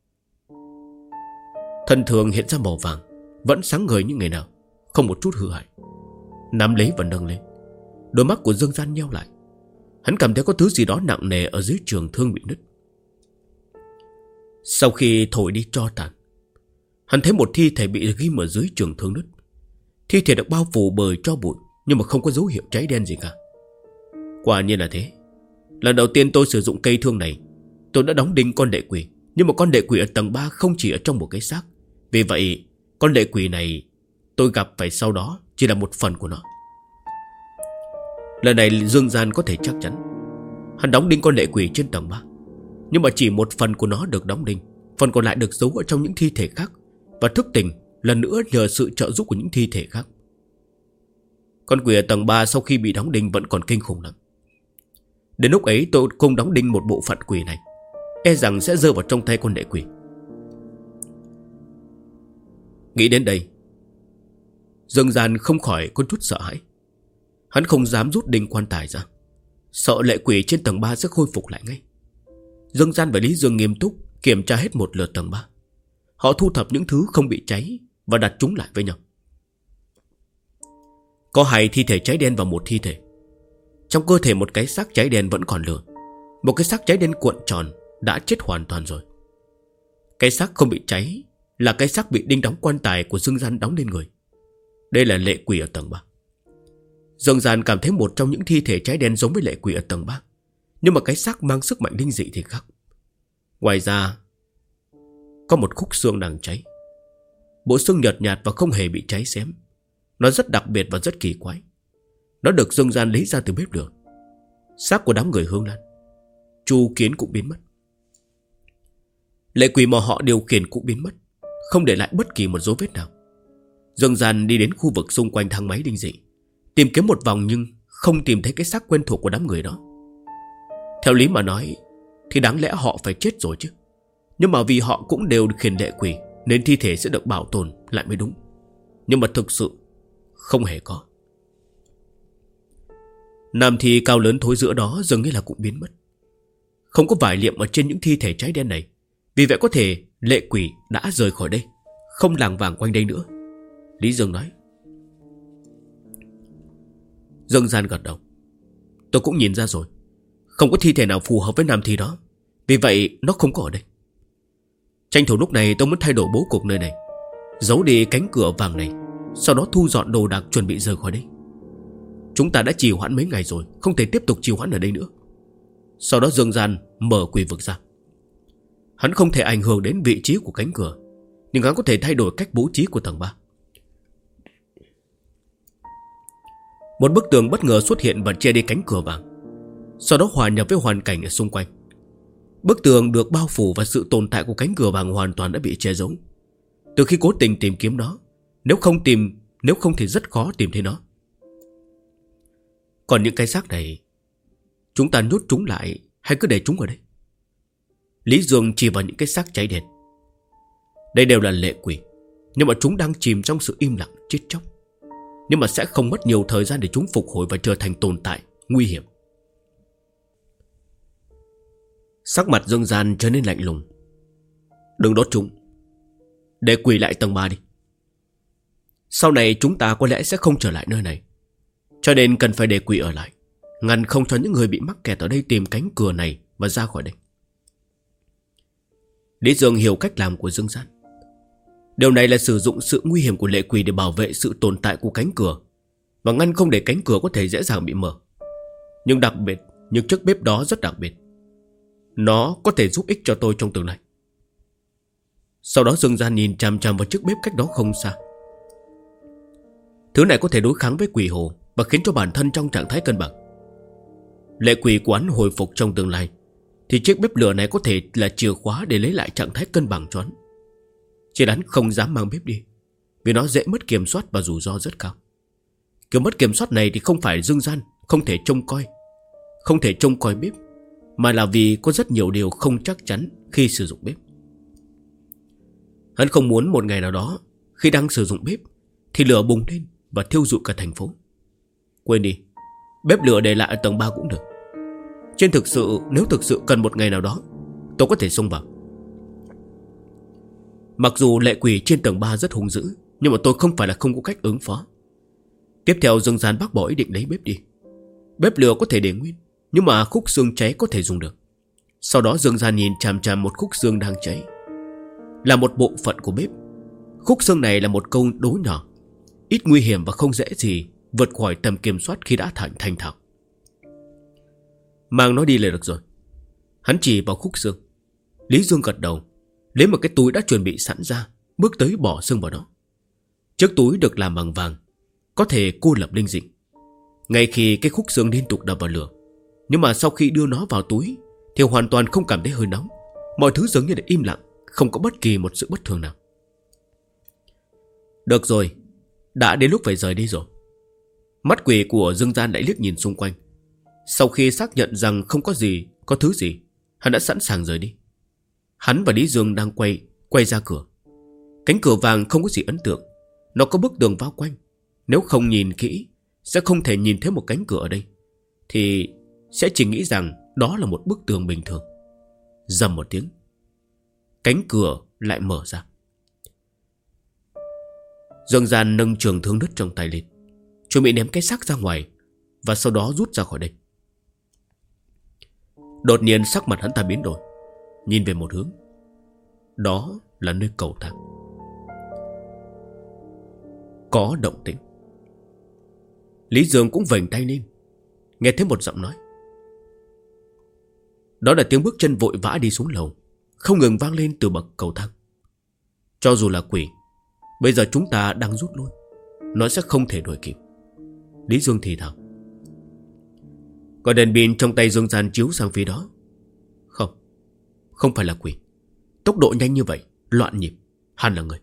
Thân thường hiện ra màu vàng, vẫn sáng ngời như ngày nào, không một chút hư hại. Nắm lấy và nâng lên. Đôi mắt của Dương Gian nheo lại. Hắn cảm thấy có thứ gì đó nặng nề ở dưới trường thương bị nứt. Sau khi thổi đi tro tàn, hắn thấy một thi thể bị ghim ở dưới trường thương nứt. Thi thể được bao phủ bởi tro bụi, nhưng mà không có dấu hiệu cháy đen gì cả. Quả nhiên là thế. Lần đầu tiên tôi sử dụng cây thương này, tôi đã đóng đinh con lệ quỷ. Nhưng mà con lệ quỷ ở tầng 3 không chỉ ở trong một cái xác. Vì vậy con lệ quỷ này tôi gặp phải sau đó chỉ là một phần của nó. Lần này Dương Gian có thể chắc chắn. Hắn đóng đinh con lệ quỷ trên tầng 3, nhưng mà chỉ một phần của nó được đóng đinh. Phần còn lại được giấu ở trong những thi thể khác và thức tỉnh lần nữa nhờ sự trợ giúp của những thi thể khác. Con quỷ ở tầng 3 sau khi bị đóng đinh vẫn còn kinh khủng lắm. Đến lúc ấy tôi không đóng đinh một bộ phận quỷ này, e rằng sẽ rơi vào trong tay con lệ quỷ. Nghĩ đến đây, Dương Gian không khỏi có chút sợ hãi. Hắn không dám rút đinh quan tài ra, sợ lệ quỷ trên tầng 3 sẽ khôi phục lại ngay. Dương Gian và Lý Dương nghiêm túc kiểm tra hết một lượt tầng 3. Họ thu thập những thứ không bị cháy và đặt chúng lại với nhau. Có 2 thi thể cháy đen và 1 thi thể. Trong cơ thể một cái xác cháy đen vẫn còn lửa. Một cái xác cháy đen cuộn tròn đã chết hoàn toàn rồi. Cái xác không bị cháy là cái xác bị đinh đóng quan tài của Dương Gian đóng lên người. Đây là lệ quỷ ở tầng 3. Dương Gian cảm thấy một trong những thi thể cháy đen giống với lệ quỷ ở tầng 3, nhưng mà cái xác mang sức mạnh linh dị thì khác. Ngoài ra có một khúc xương đang cháy. Bộ xương nhợt nhạt và không hề bị cháy xém. Nó rất đặc biệt và rất kỳ quái. Nó được Dương Gian lấy ra từ bếp lửa. Xác của đám người Hương Lan, Chu Kiến cũng biến mất. Lệ quỷ mà họ điều khiển cũng biến mất, không để lại bất kỳ một dấu vết nào. Dương Gian đi đến khu vực xung quanh thang máy linh dị, tìm kiếm một vòng nhưng không tìm thấy cái xác quen thuộc của đám người đó. Theo lý mà nói thì đáng lẽ họ phải chết rồi chứ, nhưng mà vì họ cũng đều khiển lệ quỷ nên thi thể sẽ được bảo tồn lại mới đúng. Nhưng mà thực sự không hề có. Nam thi cao lớn thối giữa đó dường như là cũng biến mất. Không có vải liệm ở trên những thi thể cháy đen này. Vì vậy có thể lệ quỷ đã rời khỏi đây, không lảng vảng quanh đây nữa, Lý Dương nói. Dương Gian gật đầu. Tôi cũng nhìn ra rồi, không có thi thể nào phù hợp với nam thi đó. Vì vậy nó không có ở đây. Tranh thủ lúc này tôi muốn thay đổi bố cục nơi này, giấu đi cánh cửa vàng này, sau đó thu dọn đồ đạc chuẩn bị rời khỏi đây. Chúng ta đã trì hoãn mấy ngày rồi, không thể tiếp tục trì hoãn ở đây nữa. Sau đó Dương Gian mở quỷ vực ra. Hắn không thể ảnh hưởng đến vị trí của cánh cửa, nhưng hắn có thể thay đổi cách bố trí của tầng 3. Một bức tường bất ngờ xuất hiện và che đi cánh cửa vàng, sau đó hòa nhập với hoàn cảnh ở xung quanh. Bức tường được bao phủ và sự tồn tại của cánh cửa vàng hoàn toàn đã bị che giấu. Từ khi cố tình tìm kiếm nó, nếu không thì rất khó tìm thấy nó. Còn những cái xác này, chúng ta nhốt chúng lại hay cứ để chúng ở đây? Lý Dương chỉ vào những cái xác cháy đen. Đây đều là lệ quỷ, nhưng mà chúng đang chìm trong sự im lặng chết chóc. Nhưng mà sẽ không mất nhiều thời gian để chúng phục hồi và trở thành tồn tại nguy hiểm. Sắc mặt Dương Gian trở nên lạnh lùng. Đừng đốt chúng, để quỷ lại tầng 3 đi. Sau này chúng ta có lẽ sẽ không trở lại nơi này, cho nên cần phải để quỷ ở lại, ngăn không cho những người bị mắc kẹt ở đây tìm cánh cửa này và ra khỏi đây. Lý Dương hiểu cách làm của Dương Gian. Điều này là sử dụng sự nguy hiểm của lệ quỷ để bảo vệ sự tồn tại của cánh cửa và ngăn không để cánh cửa có thể dễ dàng bị mở. Nhưng đặc biệt, những chiếc bếp đó rất đặc biệt. Nó có thể giúp ích cho tôi trong tương lai. Sau đó Dương Gian nhìn chằm chằm vào chiếc bếp cách đó không xa. Thứ này có thể đối kháng với quỷ hồ và khiến cho bản thân trong trạng thái cân bằng. Lệ quỷ quán hồi phục trong tương lai thì chiếc bếp lửa này có thể là chìa khóa để lấy lại trạng thái cân bằng cho hắn. Chỉ hắn không dám mang bếp đi, vì nó dễ mất kiểm soát và rủi ro rất cao. Kiểu mất kiểm soát này thì không phải Dương Gian không thể trông coi bếp, mà là vì có rất nhiều điều không chắc chắn khi sử dụng bếp. Hắn không muốn một ngày nào đó khi đang sử dụng bếp thì lửa bùng lên và thiêu rụi cả thành phố. Quên đi, bếp lửa để lại ở tầng 3 cũng được. Nếu thực sự cần một ngày nào đó, tôi có thể xông vào. Mặc dù lệ quỷ trên tầng 3 rất hung dữ, nhưng mà tôi không phải là không có cách ứng phó. Tiếp theo Dương Gian bác bỏ ý định lấy bếp đi. Bếp lửa có thể để nguyên, nhưng mà khúc xương cháy có thể dùng được. Sau đó Dương Gian nhìn chằm chằm một khúc xương đang cháy. Là một bộ phận của bếp. Khúc xương này là một câu đố nhỏ, ít nguy hiểm và không dễ gì vượt khỏi tầm kiểm soát khi đã thành thạo. Mang nó đi là được rồi. Hắn chỉ vào khúc xương. Lý Dương gật đầu, lấy một cái túi đã chuẩn bị sẵn ra, bước tới bỏ xương vào đó. Chiếc túi được làm bằng vàng, có thể cô lập linh dị. Ngay khi cái khúc xương liên tục đập vào lửa, nhưng mà sau khi đưa nó vào túi thì hoàn toàn không cảm thấy hơi nóng. Mọi thứ dường như đã im lặng, không có bất kỳ một sự bất thường nào. Được rồi, đã đến lúc phải rời đi rồi. Mắt quỷ của Dương Gian lại liếc nhìn xung quanh. Sau khi xác nhận rằng không có thứ gì, hắn đã sẵn sàng rời đi. Hắn và Lý Dương đang quay ra cửa. Cánh cửa vàng không có gì ấn tượng. Nó có bức tường bao quanh. Nếu không nhìn kỹ, sẽ không thể nhìn thấy một cánh cửa ở đây, thì sẽ chỉ nghĩ rằng đó là một bức tường bình thường. Rầm một tiếng, cánh cửa lại mở ra. Dương Gian nâng trường thương đứt trong tay lên, chuẩn bị ném cái xác ra ngoài, và sau đó rút ra khỏi đây. Đột nhiên sắc mặt hắn ta biến đổi, nhìn về một hướng. Đó là nơi cầu thang. Có động tĩnh. Lý Dương cũng vểnh tay lên, nghe thấy một giọng nói. Đó là tiếng bước chân vội vã đi xuống lầu, không ngừng vang lên từ bậc cầu thang. Cho dù là quỷ, bây giờ chúng ta đang rút lui, nó sẽ không thể đuổi kịp. Lý Dương thì thào. Có đèn pin trong tay Dương Gian chiếu sang phía đó. Không phải là quỷ. Tốc độ nhanh như vậy, loạn nhịp, hẳn là người.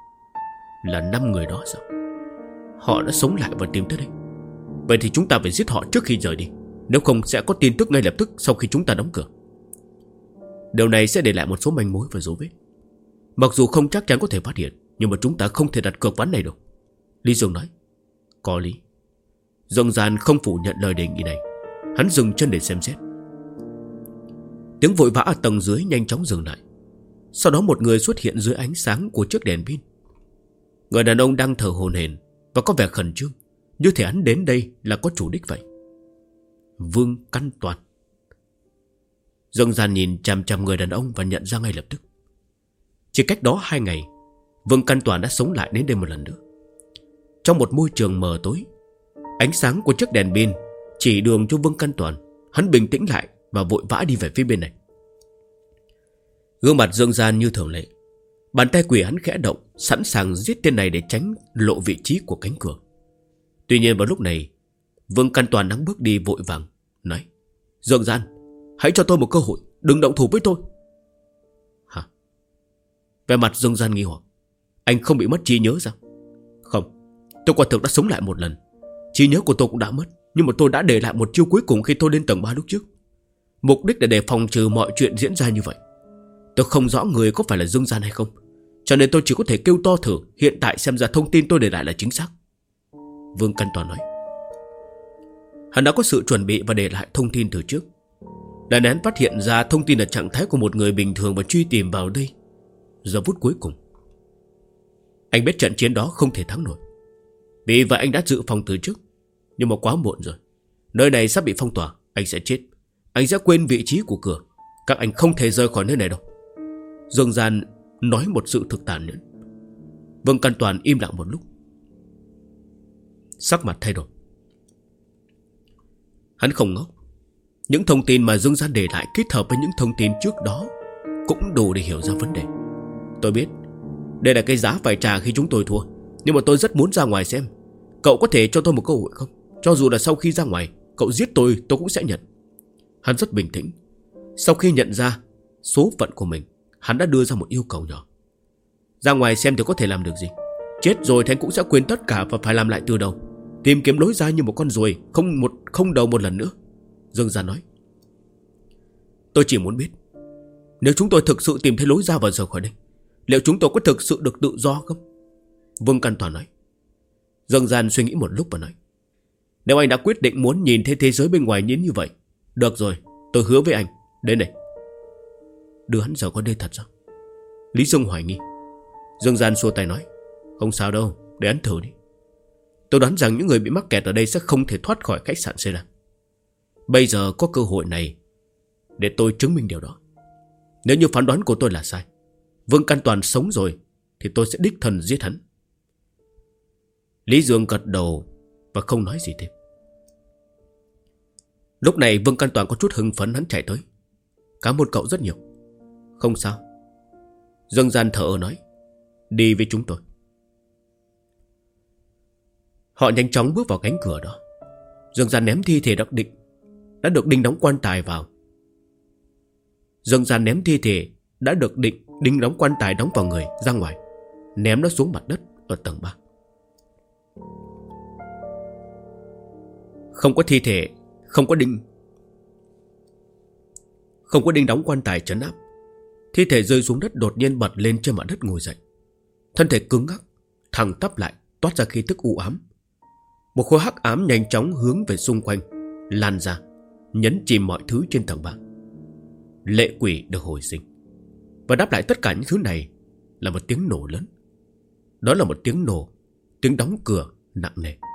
Là 5 người đó sao? Họ đã sống lại và tìm tới đây. Vậy thì chúng ta phải giết họ trước khi rời đi, nếu không sẽ có tin tức ngay lập tức sau khi chúng ta đóng cửa. Điều này sẽ để lại một số manh mối và dấu vết. Mặc dù không chắc chắn có thể phát hiện, nhưng mà chúng ta không thể đặt cược ván này đâu. Lý Dương nói. Có lý. Dương Gian không phủ nhận lời đề nghị này. Hắn dừng chân để xem xét. Tiếng vội vã ở tầng dưới nhanh chóng dừng lại. Sau đó một người xuất hiện dưới ánh sáng của chiếc đèn pin. Người đàn ông đang thở hổn hển và có vẻ khẩn trương, như thể hắn đến đây là có chủ đích vậy. Vương Căn Toàn. Dương Gian nhìn chằm chằm người đàn ông và nhận ra ngay lập tức. Chỉ cách đó 2 ngày, Vương Căn Toàn đã sống lại đến đây một lần nữa. Trong một môi trường mờ tối, ánh sáng của chiếc đèn pin chỉ đường cho Vương Căn Toàn. Hắn bình tĩnh lại và vội vã đi về phía bên này. Gương mặt Dương Gian như thường lệ. Bàn tay quỷ hắn khẽ động, sẵn sàng giết tên này để tránh lộ vị trí của cánh cửa. Tuy nhiên vào lúc này, Vương Căn Toàn đang bước đi vội vàng, nói: Dương Gian, hãy cho tôi một cơ hội, đừng động thủ với tôi. Hả? Về mặt Dương Gian nghi hoặc. Anh không bị mất trí nhớ sao? Không, tôi quả thực đã sống lại một lần. Trí nhớ của tôi cũng đã mất, nhưng mà tôi đã để lại một chiêu cuối cùng khi tôi lên tầng 3 lúc trước. Mục đích là để phòng trừ mọi chuyện diễn ra như vậy. Tôi không rõ người có phải là Dương Gian hay không, cho nên tôi chỉ có thể kêu to thử. Hiện tại xem ra thông tin tôi để lại là chính xác. Vương Căn Toàn nói. Hắn đã có sự chuẩn bị và để lại thông tin từ trước. Đàn án phát hiện ra thông tin là trạng thái của một người bình thường và truy tìm vào đây giờ phút cuối cùng. Anh biết trận chiến đó không thể thắng nổi, vì vậy anh đã dự phòng từ trước. Nhưng mà quá muộn rồi. Nơi này sắp bị phong tỏa, anh sẽ chết. Anh sẽ quên vị trí của cửa. Các anh không thể rời khỏi nơi này đâu. Dương Gian nói một sự thực tàn nhẫn. Vương Căn Toàn im lặng một lúc, sắc mặt thay đổi. Hắn không ngốc. Những thông tin mà Dương Gian để lại kết hợp với những thông tin trước đó cũng đủ để hiểu ra vấn đề. Tôi biết đây là cái giá phải trả khi chúng tôi thua, nhưng mà tôi rất muốn ra ngoài xem. Cậu có thể cho tôi một cơ hội không? Cho dù là sau khi ra ngoài cậu giết tôi cũng sẽ nhận. Hắn rất bình tĩnh. Sau khi nhận ra số phận của mình, hắn đã đưa ra một yêu cầu nhỏ. Ra ngoài xem thì có thể làm được gì? Chết rồi thì anh cũng sẽ quên tất cả và phải làm lại từ đầu, tìm kiếm lối ra như một con ruồi không đầu một lần nữa. Dương Gian nói. Tôi chỉ muốn biết, nếu chúng tôi thực sự tìm thấy lối ra và rời khỏi đây, liệu chúng tôi có thực sự được tự do không? Vương Căn Toàn nói. Dương Gian suy nghĩ một lúc và nói. Nếu anh đã quyết định muốn nhìn thấy thế giới bên ngoài như vậy, được rồi, tôi hứa với anh. Đến đây. Đưa hắn rời khỏi đây thật sao? Lý Dương hoài nghi. Dương Gian xua tay nói. Không sao đâu, để hắn thử đi. Tôi đoán rằng những người bị mắc kẹt ở đây sẽ không thể thoát khỏi khách sạn Sera. Bây giờ có cơ hội này để tôi chứng minh điều đó. Nếu như phán đoán của tôi là sai, Vương Căn Toàn sống rồi, thì tôi sẽ đích thân giết hắn. Lý Dương gật đầu và không nói gì thêm. Lúc này Vương Can Toàn có chút hưng phấn, hắn chạy tới. Cảm ơn cậu rất nhiều. Không sao. Dương Gian thở ơ nói, đi với chúng tôi. Họ nhanh chóng bước vào cánh cửa đó. Dương Gian ném thi thể đã được đinh đóng quan tài vào. Dương Gian ném thi thể đã được đinh đóng quan tài đóng vào người ra ngoài, ném nó xuống mặt đất ở tầng 3. Không có thi thể, không có đinh đóng quan tài trấn áp. Thi thể rơi xuống đất đột nhiên bật lên trên mặt đất ngồi dậy. Thân thể cứng ngắc, thẳng tắp lại, toát ra khí tức u ám. Một khối hắc ám nhanh chóng hướng về xung quanh, lan ra, nhấn chìm mọi thứ trên tầng 3. Lệ quỷ được hồi sinh. Và đáp lại tất cả những thứ này là một tiếng nổ lớn. Đó là một tiếng nổ, tiếng đóng cửa nặng nề.